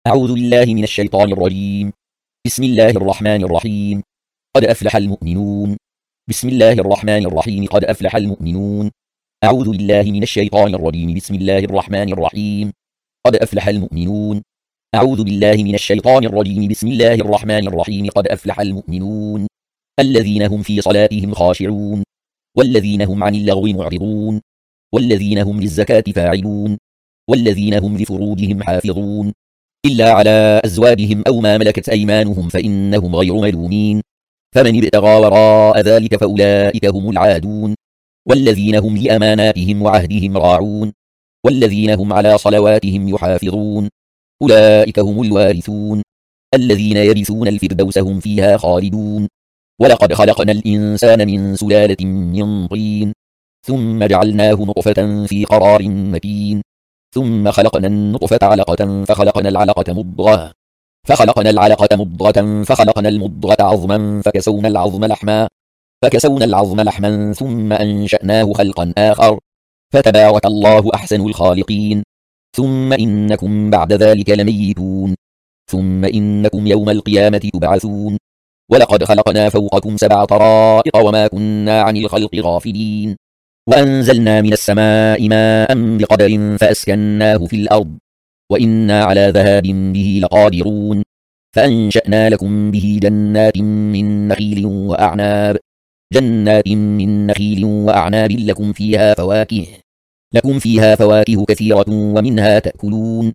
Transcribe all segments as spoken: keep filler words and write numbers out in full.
أعوذ بالله من الشيطان الرجيم. بسم الله الرحمن الرحيم. قد أفلح المؤمنون. بسم الله الرحمن الرحيم. قد أفلح المؤمنون. أعوذ بالله من الشيطان الرجيم. بسم الله الرحمن الرحيم. قد أفلح المؤمنون. أعوذ بالله من الشيطان الرجيم. بسم الله الرحمن الرحيم. قد أفلح المؤمنون الذين هم في صلاتهم خاشعون والذين هم عن اللغو معرضون والذين هم للزكاة فاعلون والذين هم لفروجهم حافظون إلا على أزواجهم أو ما ملكت أيمانهم فإنهم غير ملومين، فمن ابتغى وراء ذلك فأولئك هم العادون، والذين هم لأماناتهم وعهدهم راعون والذين هم على صلواتهم يحافظون أولئك هم الوارثون الذين يرثون الفردوس هم فيها خالدون. ولقد خلقنا الإنسان من سلالة من طين ثم جعلناه نطفة في قرار مكين ثم خلقنا النطفة علقة فخلقنا العلقة مضغة فخلقنا العلقة مضغة فخلقنا المضغة عظما فكسونا العظم لحما فكسونا العظم لحما ثم أنشأناه خلقا آخر فتبارك الله أحسن الخالقين. ثم إنكم بعد ذلك لميتون ثم إنكم يوم القيامة تبعثون. ولقد خلقنا فوقكم سبع طرائق وما كنا عن الخلق غافلين وأنزلنا من السماء ماء بقدر فأسكناه في الأرض وإنا على ذهاب به لقادرون. فأنشأنا لكم به جنات من نخيل وأعناب جنات من نخيل وأعناب لكم فيها فواكه لكم فيها فواكه كثيرة ومنها تأكلون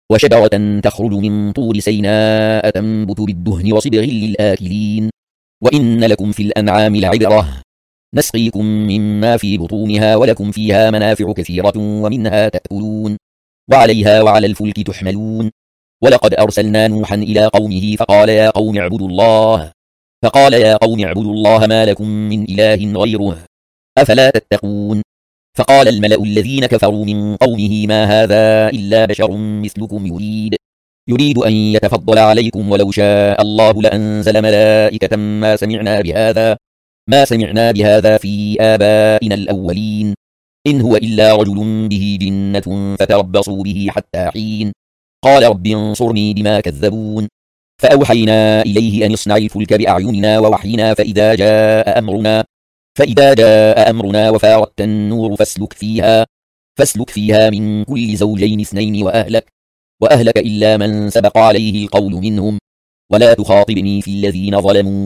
وشجرة تخرج من طور سيناء تنبت بالدهن وصبغ للآكلين. وإن لكم في الأنعام لعبرة نسقيكم مما في بطونها ولكم فيها منافع كثيرة ومنها تأكلون وعليها وعلى الفلك تحملون. ولقد أرسلنا نوحا إلى قومه فقال يا قوم اعبدوا الله فقال يا قوم اعبدوا الله ما لكم من إله غيره أفلا تتقون. فقال الملأ الذين كفروا من قومه ما هذا إلا بشر مثلكم يريد يريد أن يتفضل عليكم ولو شاء الله لأنزل ملائكة ما سمعنا بهذا ما سمعنا بهذا في آبائنا الأولين إن هو إلا رجل به جنة فتربصوا به حتى حين. قال رب انصرني بما كذبون. فأوحينا إليه أن يصنع الفلك بأعيننا ووحينا فإذا جاء أمرنا فإذا جاء أمرنا وفارت النور فاسلك فيها فاسلك فيها من كل زوجين اثنين وأهلك وأهلك إلا من سبق عليه القول منهم ولا تخاطبني في الذين ظلموا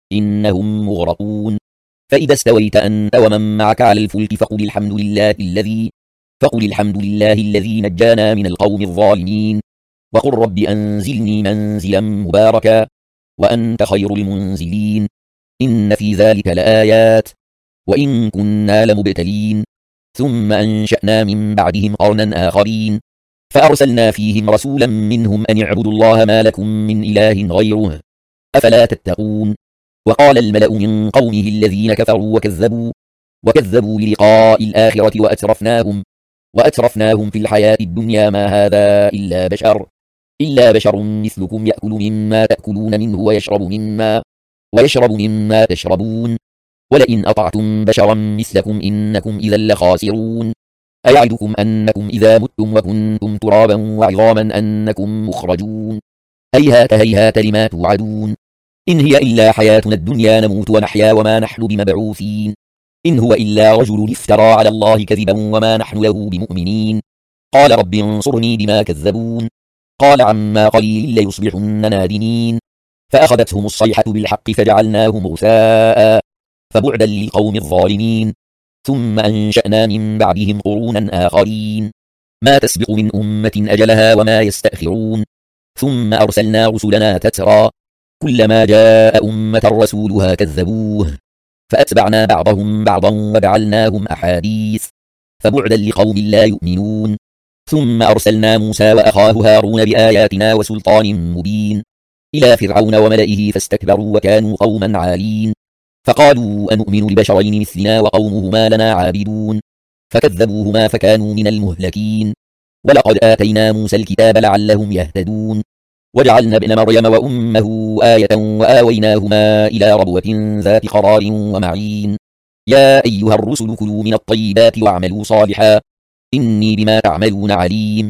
إنهم مغرقون. فإذا استويت أنت ومن معك على الفلك فقل الحمد لله الذي فقل الحمد لله الذي نجانا من القوم الظالمين وقل رب أنزلني منزلا مباركا وأنت خير المنزلين. إن في ذلك لآيات وإن كنا لمبتلين. ثم أنشأنا من بعدهم قرنا آخرين فأرسلنا فيهم رسولا منهم أن اعبدوا الله ما لكم من إله غيره أفلا تتقون. وقال الملأ من قومه الذين كفروا وكذبوا وكذبوا للقاء الآخرة وأترفناهم وأترفناهم في الحياة الدنيا ما هذا إلا بشر إلا بشر مثلكم يأكل مما تأكلون منه ويشرب مما ويشرب مما تشربون ولئن أطعتم بشرا مثلكم إنكم إذا لخاسرون. أيعدكم أنكم إذا متم وكنتم ترابا وعظاما أنكم مخرجون هيهات هيهات لما توعدون. إن هي إلا حياتنا الدنيا نموت ونحيا وما نحن بمبعوثين إن هو إلا رجل افترى على الله كذبا وما نحن له بمؤمنين. قال رب انصرني بما كذبون. قال عما قليل ليصبحن نادمين فأخذتهم الصيحة بالحق فجعلناهم غثاء فبعدا للقوم الظالمين. ثم أنشأنا من بعدهم قرونا آخرين ما تسبق من أمة أجلها وما يستأخرون. ثم أرسلنا رسلنا تترى كلما جاء أمة رسولها كذبوه فأتبعنا بعضهم بعضا وجعلناهم أحاديث فبعدا لقوم لا يؤمنون. ثم أرسلنا موسى وأخاه هارون بآياتنا وسلطان مبين إلى فرعون وملئه فاستكبروا وكانوا قوما عالين فقالوا أنؤمن لبشرين مثلنا وقومهما لنا عابدون فكذبوهما فكانوا من المهلكين. ولقد آتينا موسى الكتاب لعلهم يهتدون وجعلنا ابن مريم وأمه آية وآويناهما إلى ربوة ذات قرار ومعين. يا أيها الرسل كلوا من الطيبات واعملوا صالحا إني بما تعملون عليم.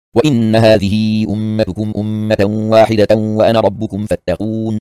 وإن هذه أمتكم أمة واحدة وأنا ربكم فاتقون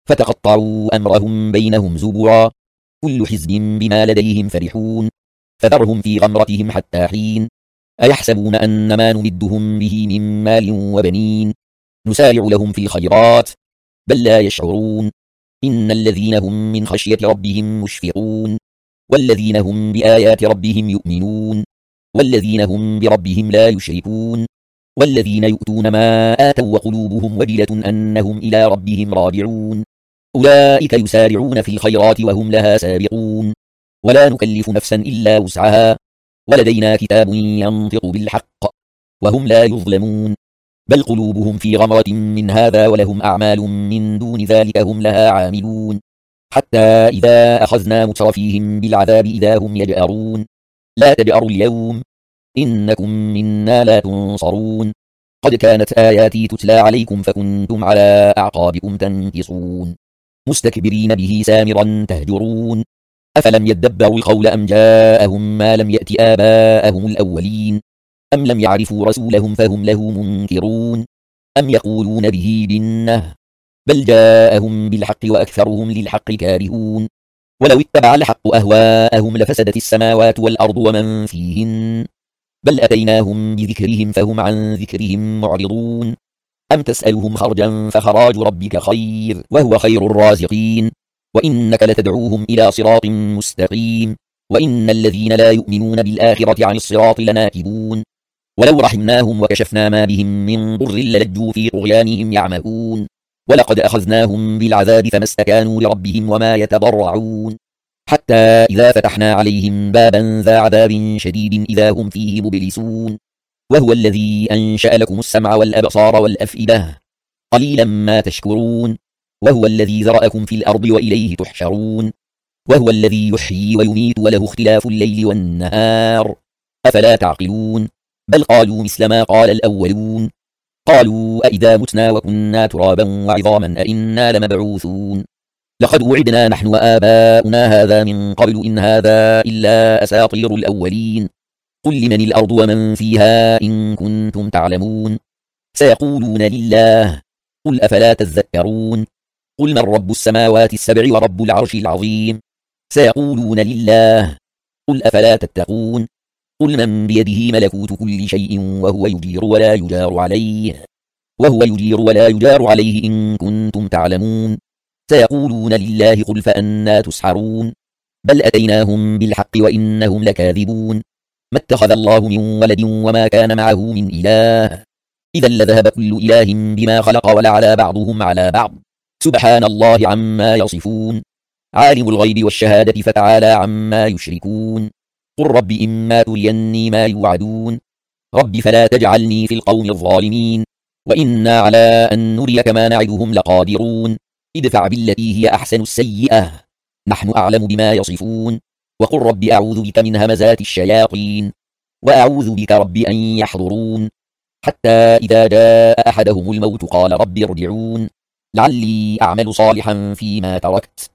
فتقطعوا أمرهم بينهم زبرا كل حزب بما لديهم فرحون فذرهم في غمرتهم حتى حين أيحسبون أن ما نمدهم به من مال وبنين نسارع لهم في الخيرات بل لا يشعرون إن الذين هم من خشية ربهم مشفقون والذين هم بآيات ربهم يؤمنون والذين هم بربهم لا يشركون والذين يؤتون ما آتوا وقلوبهم وجلة أنهم إلى ربهم راجعون أولئك يسارعون في الخيرات وهم لها سابقون ولا نكلف نفسا إلا وسعها ولدينا كتاب ينطق بالحق وهم لا يظلمون بل قلوبهم في غمرة من هذا ولهم أعمال من دون ذلك هم لها عاملون حتى إذا أخذنا مترفيهم بالعذاب إذا هم يجأرون لا تجأروا اليوم إنكم منا لا تنصرون قد كانت آياتي تتلى عليكم فكنتم على أعقابكم تنكصون مستكبرين به سامرا تهجرون أفلم يدبروا القول أم جاءهم ما لم يأت آباءهم الأولين أم لم يعرفوا رسولهم فهم له منكرون أم يقولون به جنة بل جاءهم بالحق وأكثرهم للحق كارهون ولو اتبع الحق أهواءهم لفسدت السماوات والأرض ومن فيهن بل أتيناهم بذكرهم فهم عن ذكرهم معرضون أم تسألهم خرجا فخراج ربك خير وهو خير الرازقين وإنك لتدعوهم إلى صراط مستقيم وإن الذين لا يؤمنون بالآخرة عن الصراط لناكبون ولو رحمناهم وكشفنا ما بهم من ضر للجوا في طغيانهم يعمهون ولقد أخذناهم بالعذاب فما استكانوا لربهم وما يتضرعون حتى إذا فتحنا عليهم بابا ذا عذاب شديد إذا هم فيه مبلسون وهو الذي أنشأ لكم السمع والأبصار والأفئدة قليلا ما تشكرون وهو الذي ذرأكم في الأرض وإليه تحشرون وهو الذي يحيي ويميت وله اختلاف الليل والنهار أفلا تعقلون بل قالوا مثل ما قال الأولون قالوا أئذا متنا وكنا ترابا وعظاما أئنا لمبعوثون لقد وعدنا نحن وآباؤنا هذا من قبل إن هذا إلا أساطير الأولين قل لمن الأرض ومن فيها إن كنتم تعلمون سيقولون لله قل أفلا تذكرون قل من رب السماوات السبع ورب العرش العظيم سيقولون لله قل أفلا تتقون قل من بيده ملكوت كل شيء وهو يجير ولا يجار عليه وهو يجير ولا يجار عليه إن كنتم تعلمون سيقولون لله قل فأنا تسحرون بل أتيناهم بالحق وإنهم لكاذبون ما اتخذ الله من ولد وما كان معه من إله إذا لذهب كل إله بما خلق ولعلى بعضهم على بعض سبحان الله عما يصفون عالم الغيب والشهادة فتعالى عما يشركون قل رب إما تريني ما يوعدون رب فلا تجعلني في القوم الظالمين وإنا على أن نريك ما نعدهم لقادرون ادفع بالتي هي أحسن السيئة نحن أعلم بما يصفون وقل رب أعوذ بك من همزات الشياطين وأعوذ بك رب أن يحضرون حتى إذا جاء أحدهم الموت قال رب ارجعون لعلي أعمل صالحا فيما تركت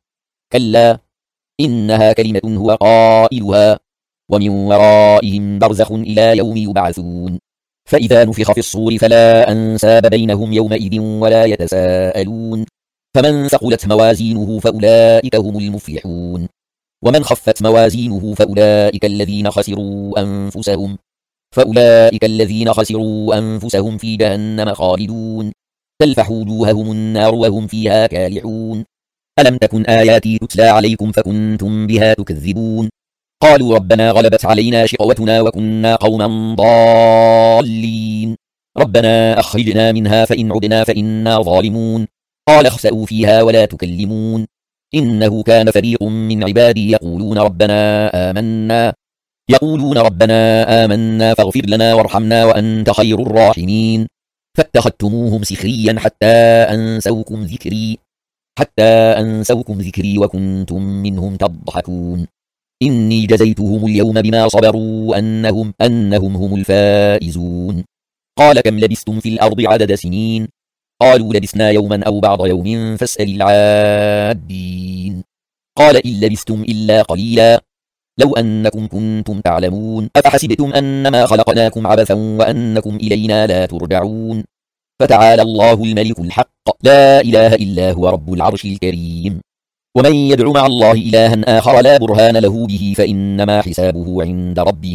كلا إنها كلمة هو قائلها ومن ورائهم برزخ إلى يوم يبعثون فإذا نفخ في الصور فلا أنساب بينهم يومئذ ولا يتساءلون فمن ثقلت موازينه فأولئك هم المفلحون ومن خفت موازينه فأولئك الذين خسروا أنفسهم فأولئك الذين خسروا أنفسهم في جهنم خالدون تلفح وجوههم النار وهم فيها كالحون ألم تكن آياتي تتلى عليكم فكنتم بها تكذبون قالوا ربنا غلبت علينا شقوتنا وكنا قوما ضالين ربنا أخرجنا منها فإن عدنا فإنا ظالمون قال اخسئوا فيها ولا تكلمون إنه كان فريق من عبادي يقولون ربنا آمنا يقولون ربنا آمنا فاغفر لنا وارحمنا وأنت خير الراحمين فاتخذتموهم سخريا حتى أنسوكم ذكري حتى أنسوكم ذكري وكنتم منهم تضحكون إني جزيتهم اليوم بما صبروا أنهم أنهم هم الفائزون قال كم لبثتم في الأرض عدد سنين قالوا لبثنا يوما أو بعض يوم فاسأل العادين قال إن لبثتم إلا قليلا لو أنكم كنتم تعلمون أفحسبتم أنما خلقناكم عبثا وأنكم إلينا لا ترجعون فتعالى الله الملك الحق لا إله إلا هو رب العرش الكريم ومن يدع مع الله إلها آخر لا برهان له به فإنما حسابه عند ربه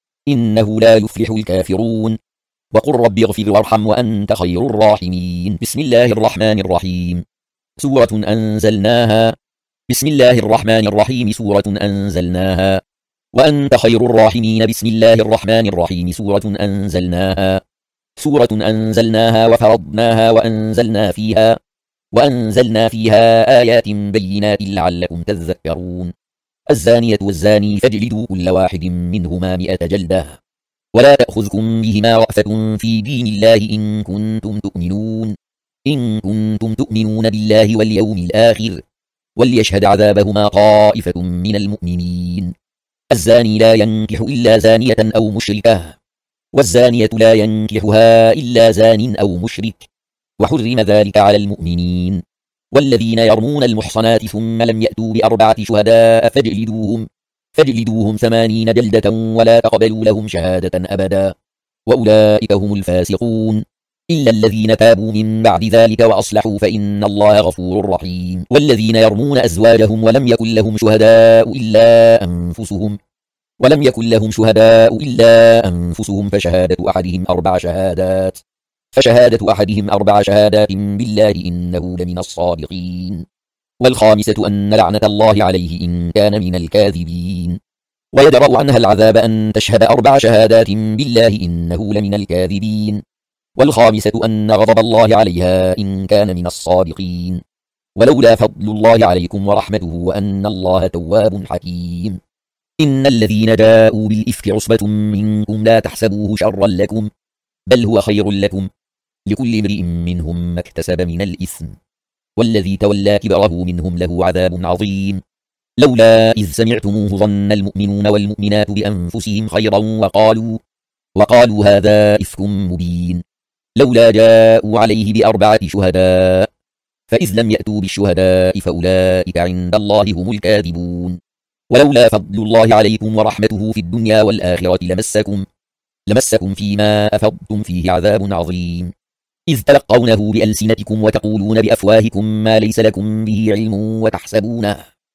إنه لا يفلح الكافرون وقل رب اغفر وارحم وأنت خير الراحمين بسم الله الرحمن الرحيم سورة أنزلناها بسم الله الرحمن الرحيم سورة أنزلناها وأنت خير الراحمين بسم الله الرحمن الرحيم سورة أنزلناها سورة أنزلناها وفرضناها وأنزلنا فيها وأنزلنا فيها آيات بينات لعلكم تذكرون الزانية والزاني فاجلدوا كل واحد منهما مئة جلدة ولا تأخذكم بهما رأفة في دين الله إن كنتم تؤمنون إن كنتم تؤمنون بالله واليوم الآخر وليشهد عذابهما طائفة من المؤمنين الزاني لا ينكح إلا زانية أو مشركة والزانية لا ينكحها إلا زان أو مشرك وحرم ذلك على المؤمنين والذين يرمون المحصنات ثم لم يأتوا بأربعة شهداء فاجلدوهم فاجلدوهم ثمانين جلدة ولا تقبلوا لهم شهادة أبدا وأولئك هم الفاسقون إلا الذين تابوا من بعد ذلك وأصلحوا فإن الله غفور رحيم والذين يرمون أزواجهم ولم يكن لهم شهداء إلا أنفسهم ولم يكن لهم شهداء إلا أنفسهم فشهادة أحدهم أربع شهادات فشهادة أحدهم أربع شهادات بالله إنه لمن الصادقين والخامسة أن لعنة الله عليه إن كان من الكاذبين ويدرأ عنها العذاب أن تشهد أربع شهادات بالله إنه لمن الكاذبين والخامسة أن غضب الله عليها إن كان من الصادقين ولولا فضل الله عليكم ورحمته وأن الله تواب حكيم إن الذين جاءوا بالإفك عصبة منكم لا تحسبوه شرا لكم بل هو خير لكم لكل امرئ منهم ما اكتسب من الإثم والذي تولى كبره منهم له عذاب عظيم لولا إذ سمعتموه ظن المؤمنون والمؤمنات بأنفسهم خيرا وقالوا وقالوا هذا إفك مبين لولا جاءوا عليه بأربعة شهداء فإذ لم يأتوا بالشهداء فأولئك عند الله هم الكاذبون ولولا فضل الله عليكم ورحمته في الدنيا والآخرة لمسكم لمسكم فيما أفضتم فيه عذاب عظيم إذ تلقونه بألسنتكم وتقولون بأفواهكم ما ليس لكم به علم وتحسبونه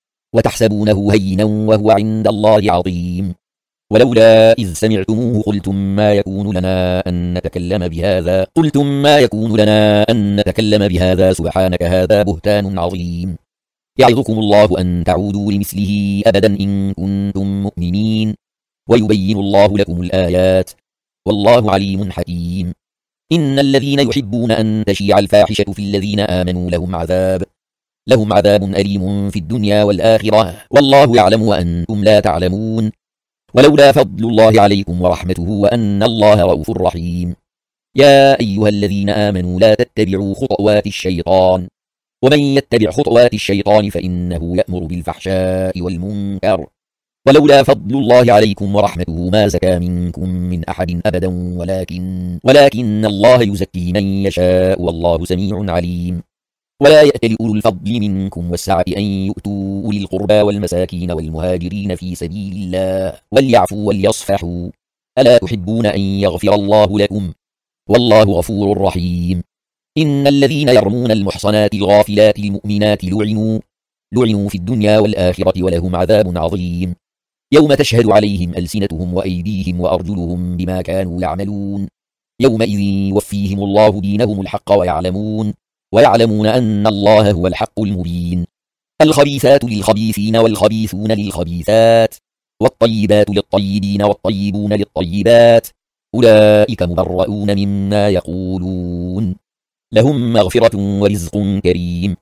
وتحسبونه هينا وهو عند الله عظيم ولولا إذ سمعتموه قلتم ما يكون لنا أن نتكلم بهذا قلتم ما يكون لنا أن نتكلم بهذا سبحانك هذا بهتان عظيم يعظكم الله أن تعودوا لمثله أبدا إن كنتم مؤمنين ويبين الله لكم الآيات والله عليم حكيم إن الذين يحبون أن تشيع الفاحشة في الذين آمنوا لهم عذاب لهم عذاب أليم في الدنيا والآخرة والله يعلم وأنتم لا تعلمون ولولا فضل الله عليكم ورحمته وأن الله رؤوف رحيم يا أيها الذين آمنوا لا تتبعوا خطوات الشيطان ومن يتبع خطوات الشيطان فإنه يأمر بالفحشاء والمنكر ولولا فضل الله عليكم ورحمته ما زكى منكم من أحد أبدا ولكن ولكن الله يزكي من يشاء والله سميع عليم ولا يأتل أولو الفضل منكم والسعة أن يؤتوا أولي القربى والمساكين والمهاجرين في سبيل الله وليعفوا وليصفحوا ألا تحبون أن يغفر الله لكم والله غفور رحيم إن الذين يرمون المحصنات الغافلات المؤمنات لعنوا لعنوا في الدنيا والآخرة ولهم عذاب عظيم يوم تشهد عليهم ألسنتهم وأيديهم وأرجلهم بما كانوا يعملون يومئذ يوفيهم الله دينهم الحق ويعلمون ويعلمون أن الله هو الحق المبين الخبيثات للخبيثين والخبيثون للخبيثات والطيبات للطيبين والطيبون للطيبات أولئك مبرؤون مما يقولون لهم مغفرة ورزق كريم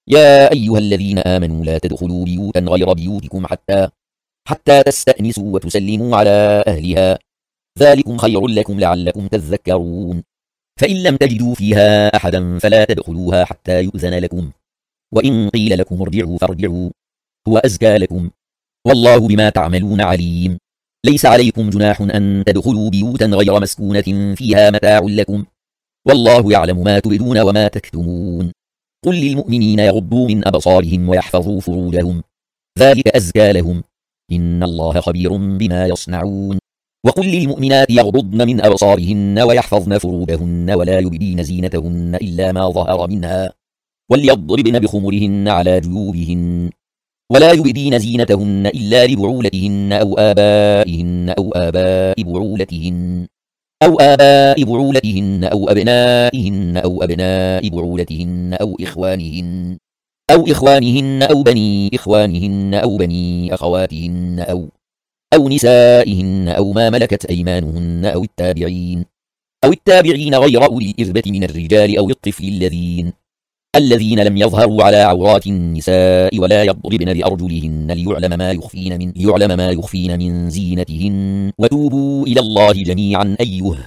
يا أيها الذين آمنوا لا تدخلوا بيوتا غير بيوتكم حتى حتى تستأنسوا وتسلموا على أهلها ذلكم خير لكم لعلكم تذكرون فإن لم تجدوا فيها أحدا فلا تدخلوها حتى يؤذن لكم وإن قيل لكم ارجعوا فارجعوا هو أزكى لكم والله بما تعملون عليم ليس عليكم جناح أن تدخلوا بيوتا غير مسكونة فيها متاع لكم والله يعلم ما تبدون وما تكتمون قل للمؤمنين يغضوا من أبصارهم ويحفظوا فروجهم ذلك أزكى لهم إن الله خبير بما يصنعون. وقل للمؤمنات يغضضن من أبصارهن ويحفظن فروجهن ولا يبدين زينتهن إلا ما ظهر منها وليضربن بخمرهن على جيوبهن ولا يبدين زينتهن إلا لبعولتهن أو آبائهن أو آباء بعولتهن أو آباء بعولتهن أو أبنائهن أو أبناء بعولتهن أو إخوانهن أو إخوانهن أو بني إخوانهن أو بني أخواتهن أو أو نسائهن أو ما ملكت أيمانهن أو التابعين أو التابعين غير أولي الإربة من الرجال أو الطفل الذين الذين لم يظهروا على عورات النساء ولا يضربن بأرجلهن ليعلم ما يخفين من ليعلم ما يخفين من زينتهن. وتوبوا إلى الله جميعا أيها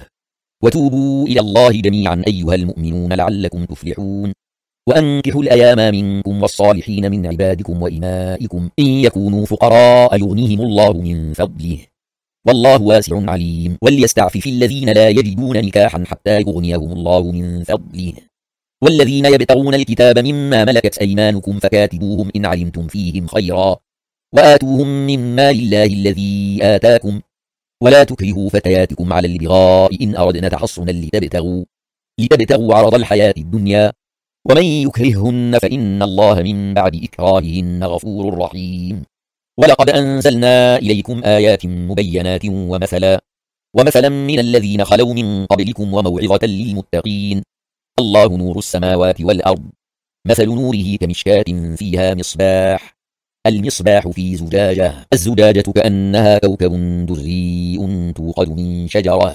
وتوبوا إلى الله جميعا أيها المؤمنون لعلكم تفلحون. وأنكحوا الأيام منكم والصالحين من عبادكم وإمائكم إن يكونوا فقراء يغنيهم الله من فضله والله واسع عليم. وليستعفف الذين لا يجدون نكاحا حتى يغنيهم الله من فضله والذين يبتغون الكتاب مما ملكت أيمانكم فكاتبوهم إن علمتم فيهم خيرا وآتوهم مما لله الذي آتاكم ولا تكرهوا فتياتكم على البغاء إن أردنا تحصنا لتبتغوا, لتبتغوا عرض الحياة الدنيا ومن يكرههن فإن الله من بعد إكراههن غفور رحيم. ولقد أنزلنا إليكم آيات مبينات ومثلا ومثلا من الذين خلوا من قبلكم وموعظة للمتقين. الله نور السماوات والأرض مثل نوره كمشكاة فيها مصباح المصباح في زجاجة الزجاجة كأنها كوكب دري توقد من شجرة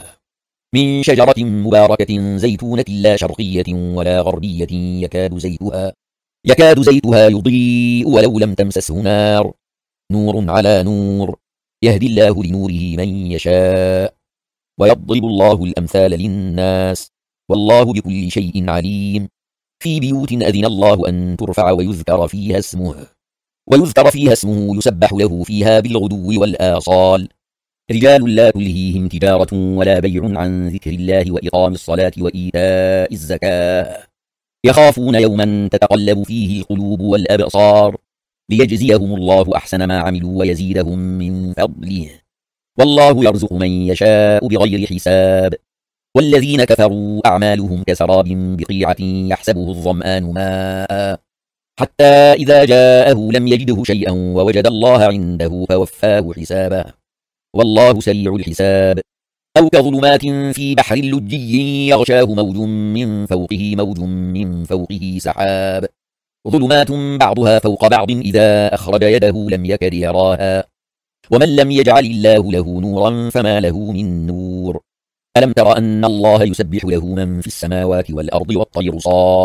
من شجرة مباركة زيتونة لا شرقية ولا غربية يكاد زيتها يكاد زيتها يضيء ولو لم تمسسه نار نور على نور يهدي الله لنوره من يشاء ويضرب الله الأمثال للناس والله بكل شيء عليم. في بيوت أذن الله أن ترفع ويذكر فيها اسمه ويذكر فيها اسمه يسبح له فيها بالغدو والآصال رجال لا تلهيهم تجارة ولا بيع عن ذكر الله وإقام الصلاة وإيتاء الزكاة يخافون يوما تتقلب فيه القلوب والأبصار ليجزيهم الله أحسن ما عملوا ويزيدهم من فضله والله يرزق من يشاء بغير حساب. والذين كفروا أعمالهم كسراب بقيعة يحسبه الظمآن ماء حتى إذا جاءه لم يجده شيئا ووجد الله عنده فوفاه حسابه والله سريع الحساب. أو كظلمات في بحر لجي يغشاه موج من فوقه موج من فوقه سحاب ظلمات بعضها فوق بعض إذا أخرج يده لم يكد يراها ومن لم يجعل الله له نورا فما له من نور. ألم تر أن الله يسبح له من في السماوات والأرض والطير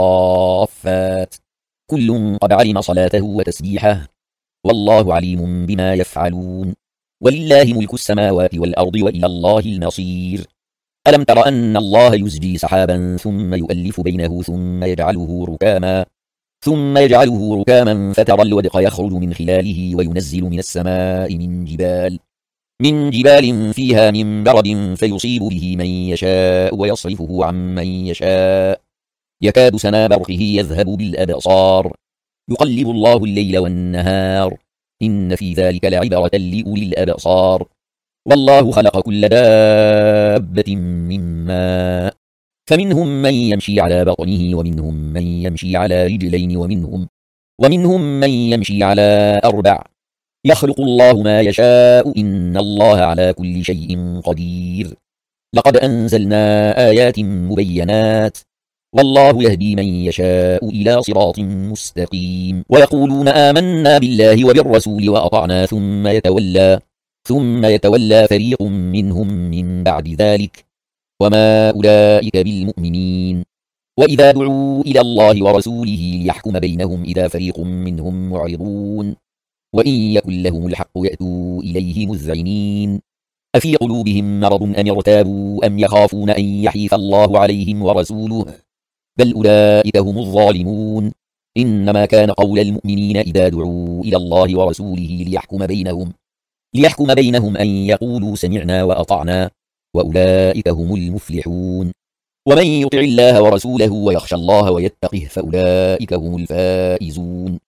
صافات كل قد علم صلاته وتسبيحه والله عليم بما يفعلون. ولله ملك السماوات والأرض وإلى الله المصير. ألم تر أن الله يزجي سحابا ثم يؤلف بينه ثم يجعله ركاما ثم يجعله ركاما فترى الودق يخرج من خلاله وينزل من السماء من جبال من جبال فيها من برد فيصيب به من يشاء ويصرفه عن من يشاء يكاد سنا برقه يذهب بالأبصار يقلب الله الليل والنهار إن في ذلك لعبرة لأولي الأبصار. والله خلق كل دابة من ماء فمنهم من يمشي على بطنه ومنهم من يمشي على رجلين ومنهم ومنهم من يمشي على أربع يخلق الله ما يشاء إن الله على كل شيء قدير. لقد أنزلنا آيات مبينات والله يهدي من يشاء إلى صراط مستقيم. ويقولون آمنا بالله وبالرسول وأطعنا ثم يتولى ثم يتولى فريق منهم من بعد ذلك وما أولئك بالمؤمنين. وإذا دعوا إلى الله ورسوله ليحكم بينهم إذا فريق منهم معرضون وإن يكن لهم الحق يأتوا إليه مذعنين. أفي قلوبهم مرض أم ارتابوا أم يخافون أن يحيف الله عليهم ورسوله بل أولئك هم الظالمون. إنما كان قول المؤمنين إذا دعوا إلى الله ورسوله ليحكم بينهم ليحكم بينهم أن يقولوا سمعنا وأطعنا وأولئك هم المفلحون. ومن يطع الله ورسوله ويخشى الله ويتقه فأولئك هم الفائزون.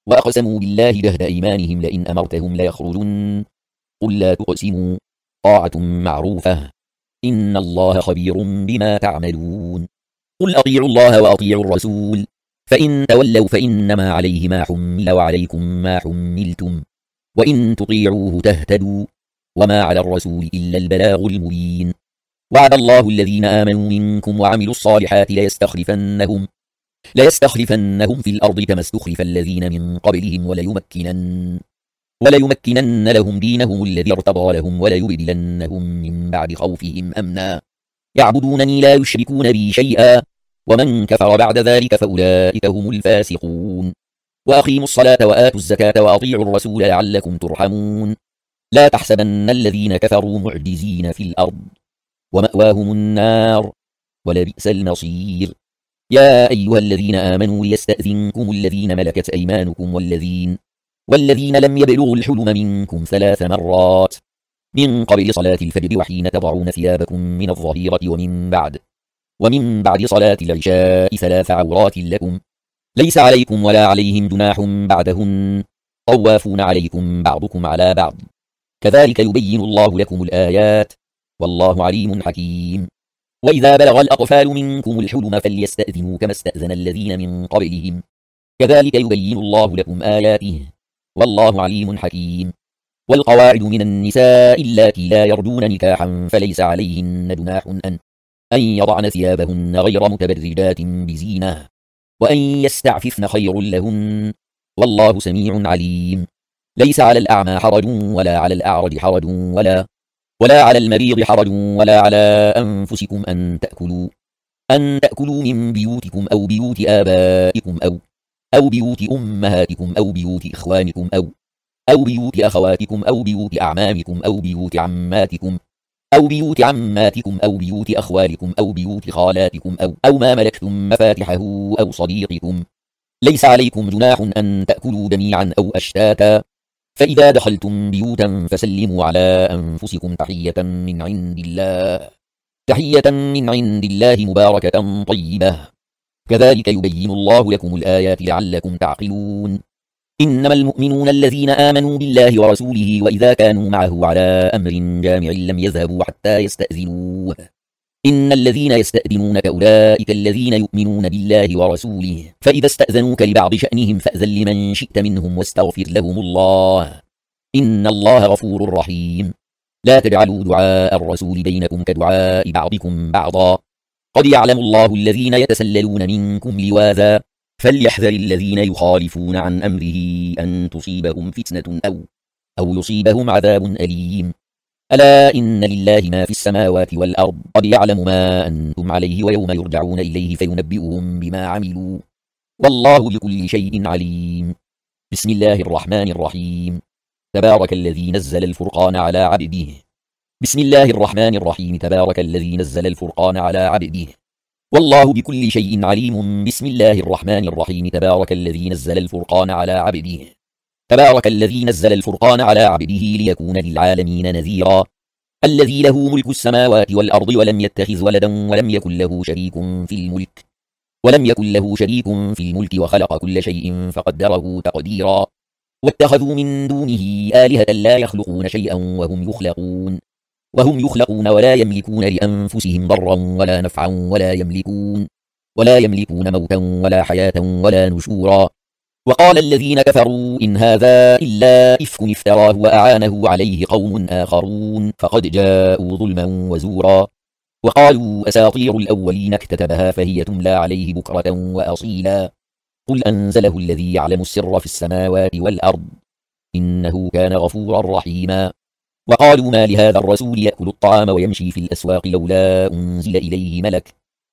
وأقسموا بالله جهد أيمانهم لئن أمرتهم ليخرجن قل لا تقسموا طاعة معروفة إن الله خبير بما تعملون قل أطيعوا الله وأطيعوا الرسول فإن تولوا فإنما عليه ما حمل وعليكم ما حملتم وإن تطيعوه تهتدوا وما على الرسول إلا البلاغ المبين وعد الله الذين آمنوا منكم وعملوا الصالحات ليستخلفنهم ليستخلفنهم في الأرض كما استخلف الذين من قبلهم وليمكنن وليمكنن لهم دينهم الذي ارتضى لهم وليبدلنهم من بعد خوفهم أمنا يعبدونني لا يشركون بي شيئا ومن كفر بعد ذلك فأولئك هم الفاسقون وأقيموا الصلاة وآتوا الزكاة وأطيعوا الرسول لعلكم ترحمون لا تحسبن الذين كفروا معجزين في الأرض ومأواهم النار ولبئس المصير يا أيها الذين آمنوا ليستأذنكم الذين ملكت أيمانكم والذين والذين لم يبلغوا الحلم منكم ثلاث مرات من قبل صلاة الفجر وحين تضعون ثيابكم من الظهيرة ومن بعد ومن بعد صلاة العشاء ثلاث عورات لكم ليس عليكم ولا عليهم جناح بعدهن طوافون عليكم بعضكم على بعض كذلك يبين الله لكم الآيات والله عليم حكيم وإذا بلغ الأطفال منكم الحلم فليستأذنوا كما استأذن الذين من قبلهم كذلك يبين الله لكم آياته والله عليم حكيم والقواعد من النساء اللاتي لا يرجون نكاحا فليس عليهن جناح أن أن يضعن ثيابهن غير متبرجات بزينة وأن يستعففن خير لهن والله سميع عليم ليس على الأعمى حرج ولا على الأعرج حرج ولا ولا على المريض حرج ولا على أنفسكم أن تأكلوا أن تأكلوا من بيوتكم أو بيوت آبائكم أو أو بيوت أمهاتكم أو بيوت إخوانكم أو أو بيوت أخواتكم أو بيوت أعمامكم أو بيوت عماتكم أو بيوت عماتكم أو بيوت أخوالكم أو بيوت خالاتكم أو أو ما ملكتم مفاتحه أو صديقكم ليس عليكم جناح أن تأكلوا جميعا أو أشتاتا فإذا دخلتم بيوتا فسلموا على أنفسكم تحية من عند الله تحية من عند الله مباركة طيبة كذلك يبين الله لكم الآيات لعلكم تعقلون إنما المؤمنون الذين آمنوا بالله ورسوله وإذا كانوا معه على أمر جامع لم يذهبوا حتى يستأذنوه إن الذين يستأذنونك أولئك الذين يؤمنون بالله ورسوله فإذا استأذنوك لبعض شأنهم فأذن لمن شئت منهم واستغفر لهم الله إن الله غفور رحيم لا تجعلوا دعاء الرسول بينكم كدعاء بعضكم بعضا قد يعلم الله الذين يتسللون منكم لواذا فليحذر الذين يخالفون عن أمره أن تصيبهم فتنة أو أو يصيبهم عذاب أليم ألا إن لله ما في السماوات والأرض قد يعلم ما أنتم عليه ويوم يرجعون إليه فينبئهم بما عملوا والله بكل شيء عليم بسم الله الرحمن الرحيم تبارك الذي نزل الفرقان على عبده بسم الله الرحمن الرحيم تبارك الذي نزل الفرقان على عبده والله بكل شيء عليم بسم الله الرحمن الرحيم تبارك الذي نزل الفرقان على عبده تبارك الذي نزل الفرقان على عبده ليكون للعالمين نذيرا الذي له ملك السماوات والأرض ولم يتخذ ولدا ولم يكن له شريك في الملك ولم يكن له شريك في الملك وخلق كل شيء فقدره تقديرا واتخذوا من دونه آلهة لا يخلقون شيئا وهم يخلقون وهم يخلقون ولا يملكون لأنفسهم ضرا ولا نفعا ولا يملكون ولا يملكون موتا ولا حياة ولا نشورا وقال الذين كفروا إن هذا إلا إفك افتراه وأعانه عليه قوم آخرون فقد جاءوا ظلما وزورا وقالوا أساطير الأولين اكتتبها فهي تملى عليه بكرة وأصيلا قل أنزله الذي يعلم السر في السماوات والأرض إنه كان غفورا رحيما وقالوا ما لهذا الرسول يأكل الطعام ويمشي في الأسواق لولا أنزل إليه ملك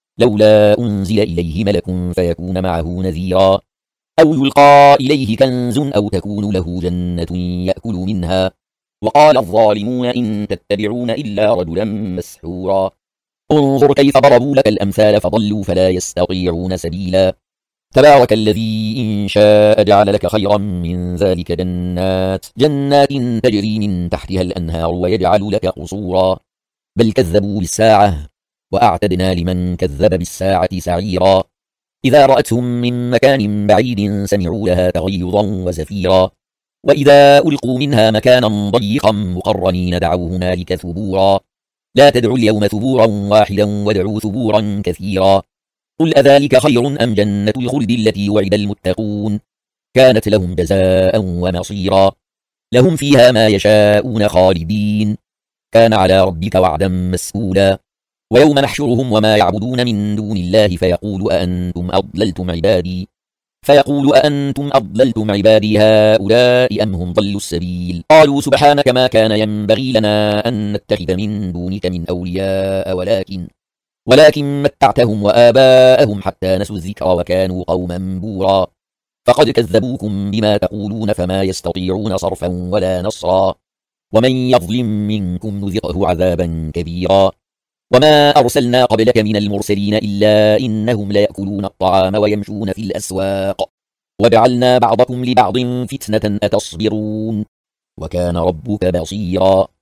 لولا أنزل إليه ملك فيكون معه نذيرا أو يلقى إليه كنز أو تكون له جنة يأكل منها وقال الظالمون إن تتبعون إلا رجلا مسحورا انظر كيف ضربوا لك الأمثال فضلوا فلا يستطيعون سبيلا تبارك الذي إن شاء جعل لك خيرا من ذلك جنات جنات تجري من تحتها الأنهار ويجعل لك قصورا بل كذبوا بالساعة وأعتدنا لمن كذب بالساعة سعيرا إذا رأتهم من مكان بعيد سمعوا لها تغيظا وزفيرا، وإذا ألقوا منها مكانا ضيقا مقرنين دعوا هنالك ثبورا، لا تدعوا اليوم ثبورا واحدا وادعوا ثبورا كثيرا. قل أذلك خير أم جنة الخلد التي وعد المتقون كانت لهم جزاء ومصيرا، لهم فيها ما يشاءون خالدين، كان على ربك وعدا مسئولا. ويوم نحشرهم وما يعبدون من دون الله فيقول أأنتم أضللتم عبادي فيقول أأنتم أضللتم عبادي هؤلاء أم هم ضلوا السبيل، قالوا سبحانك ما كان ينبغي لنا أن نتخذ من دونك من أولياء ولكن ولكن متعتهم وآباءهم حتى نسوا الذكر وكانوا قوما بورا، فقد كذبوكم بما تقولون فما يستطيعون صرفا ولا نصرا، ومن يظلم منكم نذقه عذابا كبيرا. وما أرسلنا قبلك من المرسلين إلا إنهم ليأكلون الطعام ويمشون في الأسواق، وجعلنا بعضكم لبعض فتنة أتصبرون، وكان ربك بصيرا.